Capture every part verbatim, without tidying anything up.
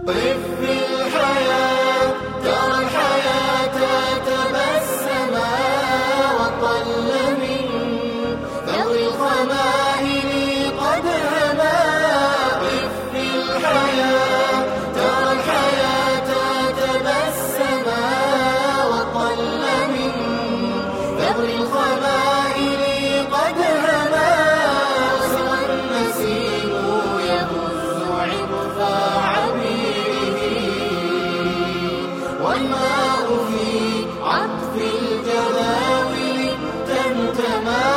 قف في الحياة ترى الحياة تبسما وطل من ذوي الخمائل قد هما. قف في الحياة ترى الحياة تبسما وطل من ذوي الخمائل قد هما. وسوى النسيم يهز عرفا والماء في عطف الجداول تمتما.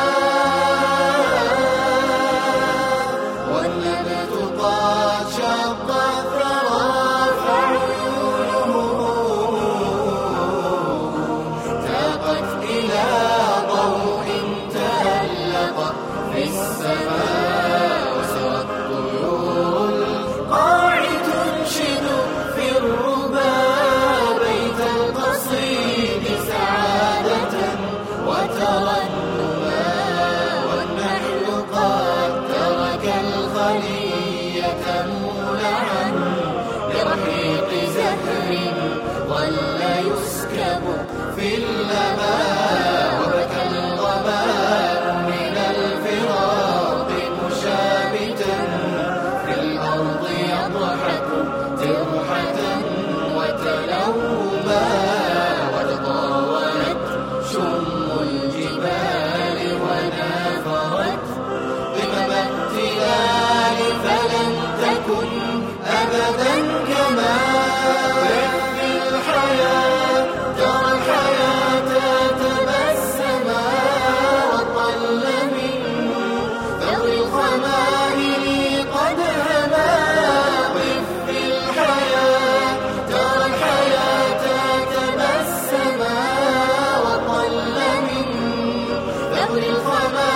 والنبت قد شق الثرى فعيونه تاقت إلى ضوء تألق في السماء. وسوى الطيور القاع تنشد في الربا وترنما. والنحل قد ترك الخلية مولعا برحيق زهر ظل يسكب في اللماء. وبكى الغمام من الفراق مشابتا في الأرض يضحك ترحة وتلوما. وتطاولت شم الجبال ونافرت قمم التلال فلن تكن أبدا كما. في الحياة ترى الحياة تبسما وطل من ذوي الخمائل قد هما. في الحياة ترى الحياة تبسما وطل من ذوي الخمائل